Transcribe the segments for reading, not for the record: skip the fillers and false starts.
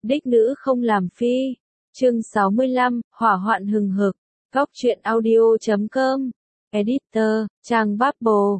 đích nữ không làm phi. Chương 65, hỏa hoạn hừng hực. Góc truyện audio.com. Editor, trang Bubble,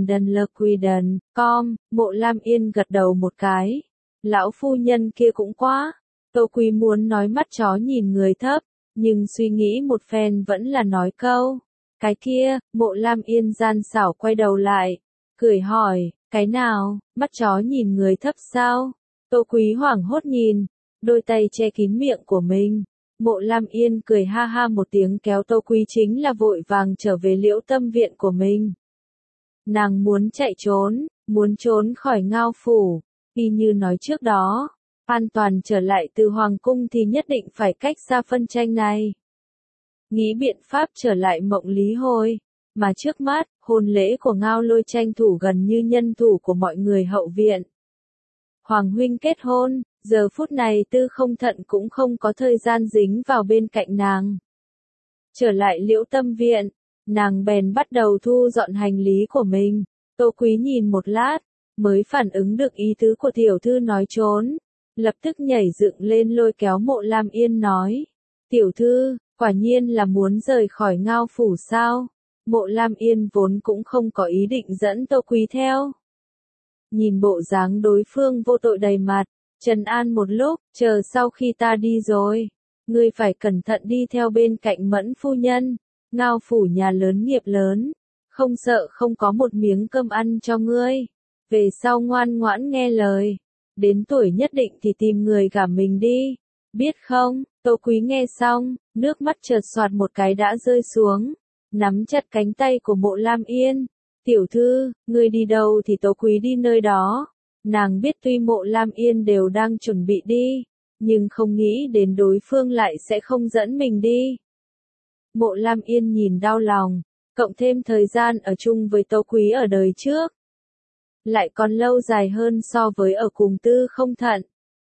com. Mộ Lam Yên gật đầu một cái. Lão phu nhân kia cũng quá. Tô Quý muốn nói mắt chó nhìn người thấp, nhưng suy nghĩ một phen vẫn là nói câu. Cái kia, Mộ Lam Yên gian xảo quay đầu lại, cười hỏi, cái nào, mắt chó nhìn người thấp sao? Tô Quý hoảng hốt nhìn, đôi tay che kín miệng của mình. Mộ Lam Yên cười ha ha một tiếng kéo Tô Quý chính là vội vàng trở về Liễu Tâm viện của mình. Nàng muốn chạy trốn, muốn trốn khỏi Ngao phủ, y như nói trước đó, an toàn trở lại từ Hoàng cung thì nhất định phải cách xa phân tranh này. Nghĩ biện pháp trở lại Mộng Lý Hồi, mà trước mắt, hôn lễ của Ngao Lôi tranh thủ gần như nhân thủ của mọi người hậu viện. Hoàng huynh kết hôn, giờ phút này Tư Không Thận cũng không có thời gian dính vào bên cạnh nàng. Trở lại Liễu Tâm viện, nàng bèn bắt đầu thu dọn hành lý của mình. Tô Quý nhìn một lát, mới phản ứng được ý tứ của tiểu thư nói trốn, lập tức nhảy dựng lên lôi kéo Mộ Lam Yên nói, tiểu thư, quả nhiên là muốn rời khỏi Ngao phủ sao? Mộ Lam Yên vốn cũng không có ý định dẫn Tô Quý theo. Nhìn bộ dáng đối phương vô tội đầy mặt, trấn an một lúc, chờ sau khi ta đi rồi, ngươi phải cẩn thận đi theo bên cạnh Mẫn phu nhân, Ngao phủ nhà lớn nghiệp lớn, không sợ không có một miếng cơm ăn cho ngươi, về sau ngoan ngoãn nghe lời, đến tuổi nhất định thì tìm người gả mình đi, biết không? Tô Quý nghe xong, nước mắt chợt xoạt một cái đã rơi xuống, nắm chặt cánh tay của Mộ Lam Yên. Tiểu thư, ngươi đi đâu thì Tô Quý đi nơi đó. Nàng biết tuy Mộ Lam Yên đều đang chuẩn bị đi, nhưng không nghĩ đến đối phương lại sẽ không dẫn mình đi. Mộ Lam Yên nhìn đau lòng, cộng thêm thời gian ở chung với Tô Quý ở đời trước, lại còn lâu dài hơn so với ở cùng Tư Không Thận.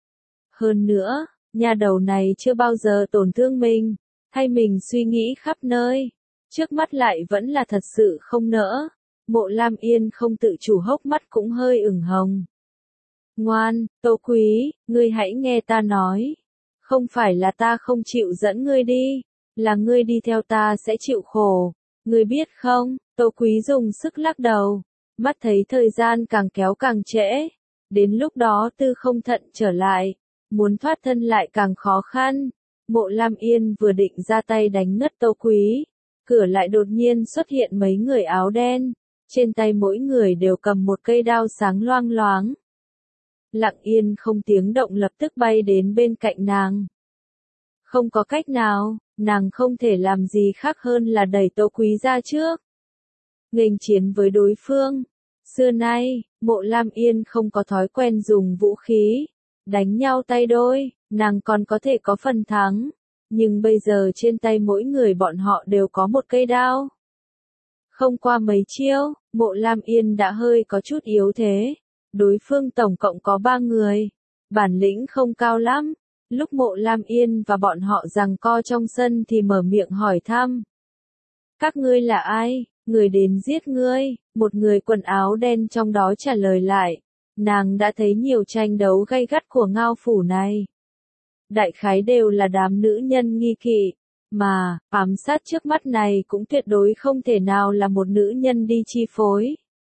Hơn nữa, nhà đầu này chưa bao giờ tổn thương mình, thay mình suy nghĩ khắp nơi, trước mắt lại vẫn là thật sự không nỡ. Mộ Lam Yên không tự chủ hốc mắt cũng hơi ửng hồng. Ngoan, Tô Quý, ngươi hãy nghe ta nói. Không phải là ta không chịu dẫn ngươi đi, là ngươi đi theo ta sẽ chịu khổ. Ngươi biết không? Tô Quý dùng sức lắc đầu, mắt thấy thời gian càng kéo càng trễ. Đến lúc đó Tư Không Thận trở lại, muốn thoát thân lại càng khó khăn. Mộ Lam Yên vừa định ra tay đánh ngất Tô Quý, cửa lại đột nhiên xuất hiện mấy người áo đen. Trên tay mỗi người đều cầm một cây đao sáng loang loáng. Lặng yên không tiếng động lập tức bay đến bên cạnh nàng. Không có cách nào, nàng không thể làm gì khác hơn là đẩy Tô Quý ra trước. Nghênh chiến với đối phương. Xưa nay, Mộ Lam Yên không có thói quen dùng vũ khí, đánh nhau tay đôi, nàng còn có thể có phần thắng. Nhưng bây giờ trên tay mỗi người bọn họ đều có một cây đao. Không qua mấy chiêu, Mộ Lam Yên đã hơi có chút yếu thế. Đối phương tổng cộng có 3 người. Bản lĩnh không cao lắm. Lúc Mộ Lam Yên và bọn họ giằng co trong sân thì mở miệng hỏi thăm. Các ngươi là ai? Người đến giết ngươi. Một người quần áo đen trong đó trả lời lại. Nàng đã thấy nhiều tranh đấu gay gắt của Ngao phủ này. Đại khái đều là đám nữ nhân nghi kỵ. Mà, ám sát trước mắt này cũng tuyệt đối không thể nào là một nữ nhân đi chi phối.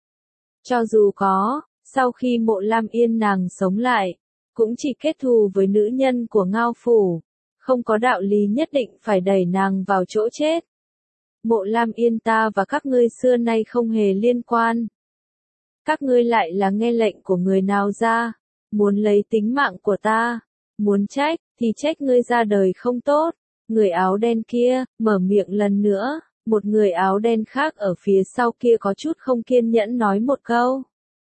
Cho dù có, sau khi Mộ Lam Yên nàng sống lại, cũng chỉ kết thù với nữ nhân của Ngao phủ, không có đạo lý nhất định phải đẩy nàng vào chỗ chết. Mộ Lam Yên ta và các ngươi xưa nay không hề liên quan. Các ngươi lại là nghe lệnh của người nào ra, muốn lấy tính mạng của ta, muốn trách, thì trách ngươi ra đời không tốt. Người áo đen kia, mở miệng lần nữa, một người áo đen khác ở phía sau kia có chút không kiên nhẫn nói một câu.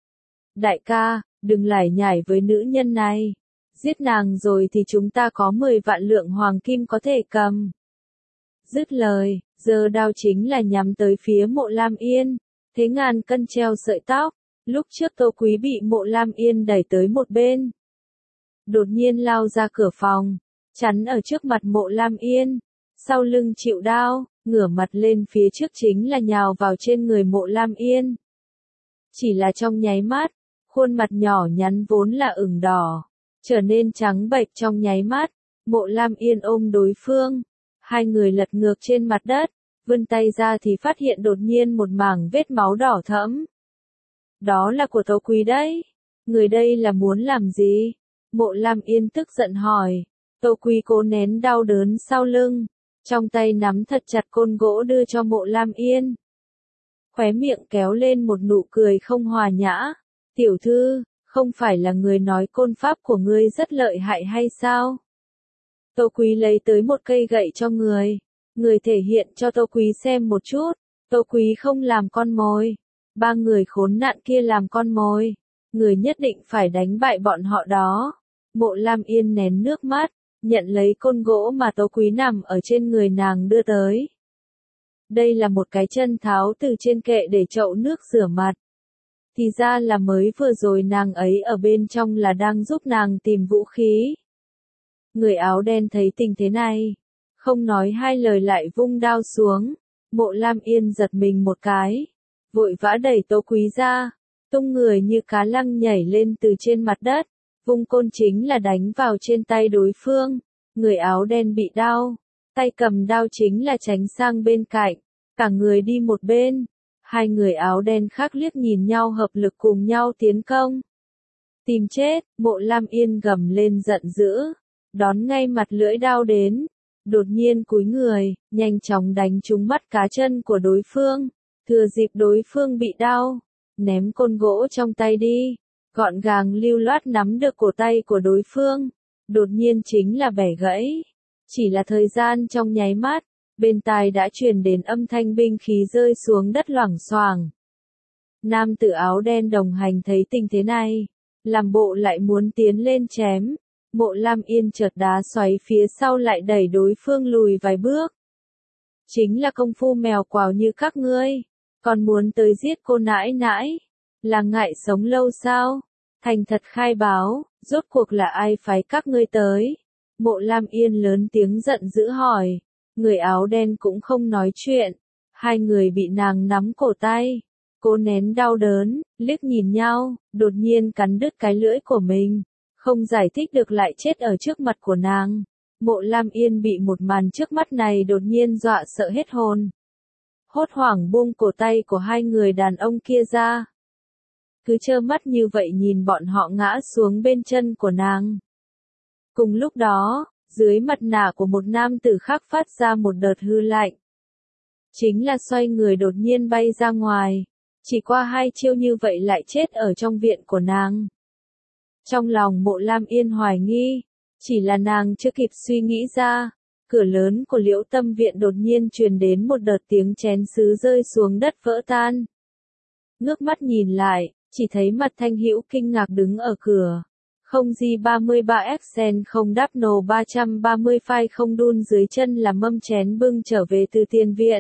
Đại ca, đừng lải nhải với nữ nhân này. Giết nàng rồi thì chúng ta có 10 vạn lượng hoàng kim có thể cầm. Dứt lời, giơ đao chính là nhắm tới phía Mộ Lam Yên. Thế ngàn cân treo sợi tóc, lúc trước Tô Quý bị Mộ Lam Yên đẩy tới một bên. Đột nhiên lao ra cửa phòng, chắn ở trước mặt Mộ Lam Yên, sau lưng chịu đao, ngửa mặt lên phía trước chính là nhào vào trên người Mộ Lam Yên. Chỉ là trong nháy mắt, khuôn mặt nhỏ nhắn vốn là ửng đỏ, trở nên trắng bệch trong nháy mắt. Mộ Lam Yên ôm đối phương, hai người lật ngược trên mặt đất, vươn tay ra thì phát hiện đột nhiên một mảng vết máu đỏ thẫm. Đó là của Tâu Quý đấy. Người đây là muốn làm gì? Mộ Lam Yên tức giận hỏi. Tâu Quý cố nén đau đớn sau lưng, trong tay nắm thật chặt côn gỗ đưa cho Mộ Lam Yên. Khóe miệng kéo lên một nụ cười không hòa nhã. Tiểu thư, không phải là người nói côn pháp của ngươi rất lợi hại hay sao? Tâu Quý lấy tới một cây gậy cho người. Người thể hiện cho Tâu Quý xem một chút. Tâu Quý không làm con mồi. Ba người khốn nạn kia làm con mồi. Người nhất định phải đánh bại bọn họ đó. Mộ Lam Yên nén nước mắt, nhận lấy côn gỗ mà Tâu Quý nằm ở trên người nàng đưa tới. Đây là một cái chân tháo từ trên kệ để chậu nước rửa mặt. Thì ra là mới vừa rồi nàng ấy ở bên trong là đang giúp nàng tìm vũ khí. Người áo đen thấy tình thế này, không nói hai lời lại vung đao xuống. Mộ Lam Yên giật mình một cái, vội vã đẩy Tâu Quý ra, tung người như cá lăng nhảy lên từ trên mặt đất, vung côn chính là đánh vào trên tay đối phương. Người áo đen bị đau, tay cầm đao chính là tránh sang bên cạnh, cả người đi một bên. Hai người áo đen khác liếc nhìn nhau hợp lực cùng nhau tiến công. Tìm chết, Mộ Lam Yên gầm lên giận dữ, đón ngay mặt lưỡi đao đến, đột nhiên cúi người, nhanh chóng đánh trúng mắt cá chân của đối phương, thừa dịp đối phương bị đau, ném côn gỗ trong tay đi, gọn gàng lưu loát nắm được cổ tay của đối phương, đột nhiên chính là bẻ gãy. Chỉ là thời gian trong nháy mắt, bên tai đã truyền đến âm thanh binh khí rơi xuống đất loảng xoảng. Nam tử áo đen đồng hành thấy tình thế này, làm bộ lại muốn tiến lên chém. Mộ Lam Yên chợt đá xoáy phía sau lại đẩy đối phương lùi vài bước. Chính là công phu mèo quào như các ngươi, còn muốn tới giết cô nãi nãi, là ngại sống lâu sao? Thành thật khai báo, rốt cuộc là ai phái các ngươi tới? Mộ Lam Yên lớn tiếng giận dữ hỏi. Người áo đen cũng không nói chuyện, hai người bị nàng nắm cổ tay, cố nén đau đớn, liếc nhìn nhau, đột nhiên cắn đứt cái lưỡi của mình, không giải thích được lại chết ở trước mặt của nàng. Mộ Lam Yên bị một màn trước mắt này đột nhiên dọa sợ hết hồn. Hốt hoảng buông cổ tay của hai người đàn ông kia ra. Cứ trơ mắt như vậy nhìn bọn họ ngã xuống bên chân của nàng. Cùng lúc đó, dưới mặt nạ của một nam tử khác phát ra một đợt hư lạnh. Chính là xoay người đột nhiên bay ra ngoài. Chỉ qua hai chiêu như vậy lại chết ở trong viện của nàng. Trong lòng Mộ Lam Yên hoài nghi, chỉ là nàng chưa kịp suy nghĩ ra, cửa lớn của Liễu Tâm viện đột nhiên truyền đến một đợt tiếng chén sứ rơi xuống đất vỡ tan. Ngước mắt nhìn lại, chỉ thấy mặt Thanh Hữu kinh ngạc đứng ở cửa. Không G33 Xen không đáp nổ 330 phai không đun dưới chân là mâm chén bưng trở về từ tiền viện.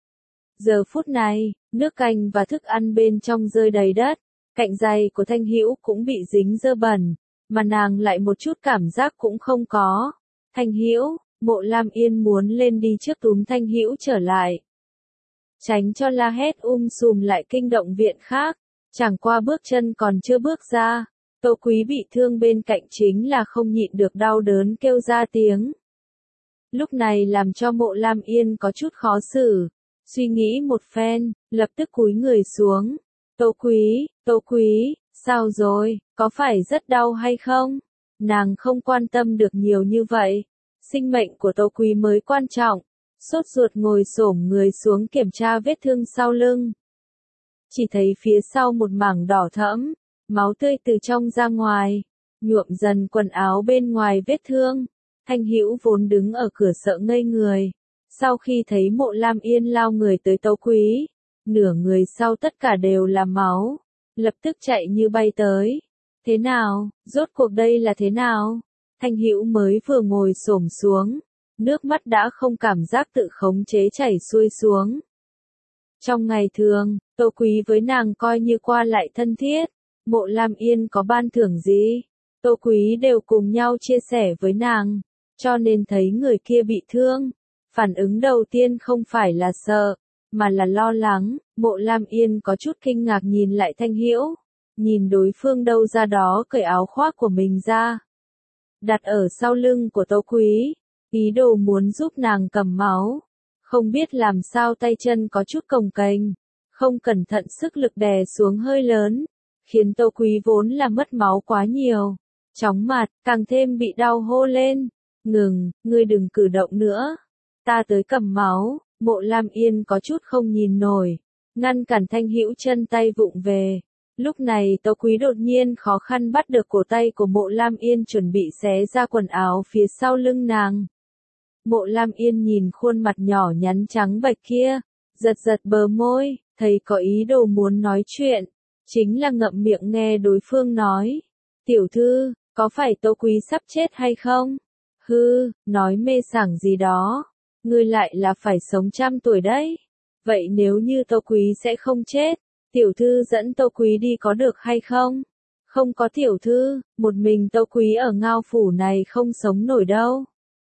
Giờ phút này, nước canh và thức ăn bên trong rơi đầy đất, cạnh giày của Thanh Hữu cũng bị dính dơ bẩn, mà nàng lại một chút cảm giác cũng không có. Thanh Hữu, Mộ Lam Yên muốn lên đi trước túm Thanh Hữu trở lại. Tránh cho la hét sùm lại kinh động viện khác, chẳng qua bước chân còn chưa bước ra. Tâu Quý bị thương bên cạnh chính là không nhịn được đau đớn kêu ra tiếng. Lúc này làm cho Mộ Lam Yên có chút khó xử, suy nghĩ một phen, lập tức cúi người xuống. Tâu Quý, sao rồi, có phải rất đau hay không? Nàng không quan tâm được nhiều như vậy, sinh mệnh của Tâu Quý mới quan trọng, sốt ruột ngồi xổm người xuống kiểm tra vết thương sau lưng. Chỉ thấy phía sau một mảng đỏ thẫm. Máu tươi từ trong ra ngoài, nhuộm dần quần áo bên ngoài vết thương. Thanh Hữu vốn đứng ở cửa sợ ngây người. Sau khi thấy Mộ Lam Yên lao người tới Tâu Quý, nửa người sau tất cả đều là máu, lập tức chạy như bay tới. Thế nào, rốt cuộc đây là thế nào? Thanh Hữu mới vừa ngồi xổm xuống, nước mắt đã không cảm giác tự khống chế chảy xuôi xuống. Trong ngày thường, Tâu Quý với nàng coi như qua lại thân thiết. Mộ Lam Yên có ban thưởng gì, Tâu Quý đều cùng nhau chia sẻ với nàng, cho nên thấy người kia bị thương. Phản ứng đầu tiên không phải là sợ, mà là lo lắng. Mộ Lam Yên có chút kinh ngạc nhìn lại Thanh Hữu, nhìn đối phương đâu ra đó cởi áo khoác của mình ra. đặt ở sau lưng của Tâu Quý, ý đồ muốn giúp nàng cầm máu. Không biết làm sao tay chân có chút cồng kềnh, không cẩn thận sức lực đè xuống hơi lớn, khiến Tâu Quý vốn là mất máu quá nhiều, chóng mặt, càng thêm bị đau hô lên. Ngừng, ngươi đừng cử động nữa. Ta tới cầm máu. Mộ Lam Yên có chút không nhìn nổi, ngăn cản Thanh Hữu chân tay vụng về. Lúc này Tâu Quý đột nhiên khó khăn bắt được cổ tay của Mộ Lam Yên chuẩn bị xé ra quần áo phía sau lưng nàng. Mộ Lam Yên nhìn khuôn mặt nhỏ nhắn trắng bệch kia, giật giật bờ môi, thấy có ý đồ muốn nói chuyện, chính là ngậm miệng nghe đối phương nói. Tiểu thư, có phải Tâu Quý sắp chết hay không? Hư, nói mê sảng gì đó. Ngươi lại là phải sống 100 tuổi đấy. Vậy nếu như Tâu Quý sẽ không chết, tiểu thư dẫn Tâu Quý đi có được hay không? Không có tiểu thư, một mình Tâu Quý ở Ngao phủ này không sống nổi đâu.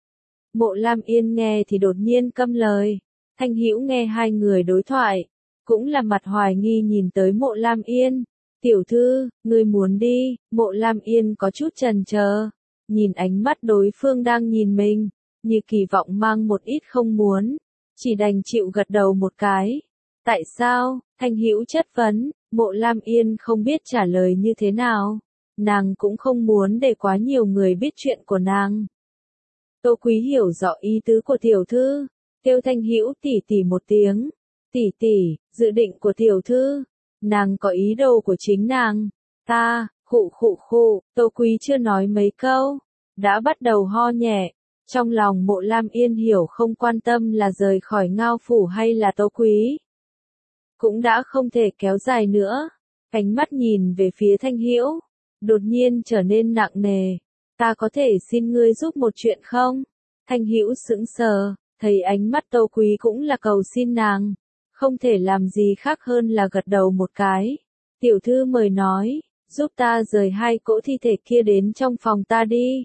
Mộ Lam Yên nghe thì đột nhiên câm lời. Thanh Hữu nghe hai người đối thoại, cũng là mặt hoài nghi nhìn tới Mộ Lam Yên. Tiểu thư, ngươi muốn đi? Mộ Lam Yên có chút chần chờ, nhìn ánh mắt đối phương đang nhìn mình, như kỳ vọng mang một ít không muốn, chỉ đành chịu gật đầu một cái. Tại sao? Thanh Hữu chất vấn. Mộ Lam Yên không biết trả lời như thế nào, nàng cũng không muốn để quá nhiều người biết chuyện của nàng. Tâu Quý hiểu rõ ý tứ của tiểu thư, kêu Thanh Hữu tỷ tỷ một tiếng. Tỷ tỷ, dự định của tiểu thư, nàng có ý đồ của chính nàng. Ta, khụ khụ khụ, Tâu Quý chưa nói mấy câu, đã bắt đầu ho nhẹ. Trong lòng Mộ Lam Yên hiểu không quan tâm là rời khỏi Ngao phủ hay là Tâu Quý, cũng đã không thể kéo dài nữa. Ánh mắt nhìn về phía Thanh Hữu, đột nhiên trở nên nặng nề. Ta có thể xin ngươi giúp một chuyện không? Thanh Hữu sững sờ, thấy ánh mắt Tâu Quý cũng là cầu xin nàng, không thể làm gì khác hơn là gật đầu một cái. Tiểu thư mời nói, giúp ta rời hai cỗ thi thể kia đến trong phòng ta đi.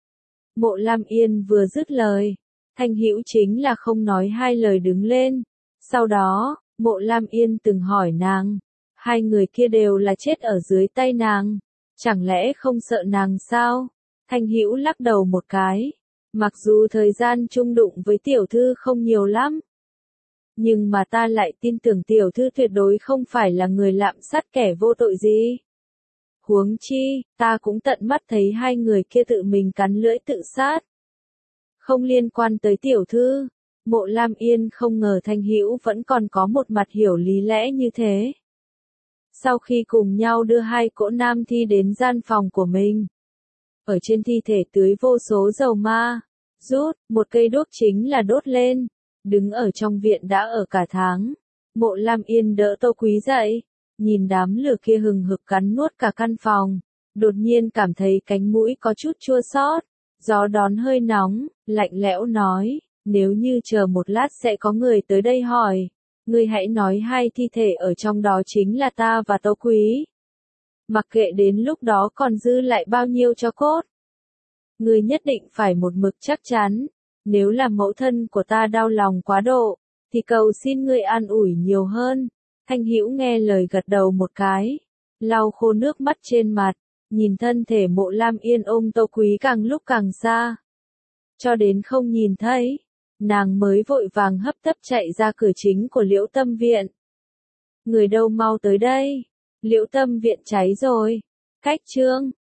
Mộ Lam Yên vừa dứt lời, Thanh Hữu chính là không nói hai lời đứng lên. Sau đó, Mộ Lam Yên từng hỏi nàng, hai người kia đều là chết ở dưới tay nàng, chẳng lẽ không sợ nàng sao? Thanh Hữu lắc đầu một cái, mặc dù thời gian chung đụng với tiểu thư không nhiều lắm, nhưng mà ta lại tin tưởng tiểu thư tuyệt đối không phải là người lạm sát kẻ vô tội gì. Huống chi, ta cũng tận mắt thấy hai người kia tự mình cắn lưỡi tự sát. Không liên quan tới tiểu thư. Mộ Lam Yên không ngờ Thanh Hữu vẫn còn có một mặt hiểu lý lẽ như thế. Sau khi cùng nhau đưa hai cỗ nam thi đến gian phòng của mình, ở trên thi thể tưới vô số dầu ma, rút, một cây đuốc chính là đốt lên, đứng ở trong viện đã ở cả tháng. Mộ Lam Yên đỡ Tâu Quý dậy, nhìn đám lửa kia hừng hực cắn nuốt cả căn phòng, đột nhiên cảm thấy cánh mũi có chút chua xót, gió đón hơi nóng, lạnh lẽo nói, nếu như chờ một lát sẽ có người tới đây hỏi, ngươi hãy nói hai thi thể ở trong đó chính là ta và Tâu Quý. Mặc kệ đến lúc đó còn dư lại bao nhiêu cho cốt. Ngươi nhất định phải một mực chắc chắn, nếu là mẫu thân của ta đau lòng quá độ, thì cầu xin ngươi an ủi nhiều hơn. Thanh Hữu nghe lời gật đầu một cái, lau khô nước mắt trên mặt, nhìn thân thể Mộ Lam Yên ôm Tâu Quý càng lúc càng xa. Cho đến không nhìn thấy, nàng mới vội vàng hấp tấp chạy ra cửa chính của Liễu Tâm Viện. Người đâu mau tới đây, Liễu Tâm Viện cháy rồi. Cách chương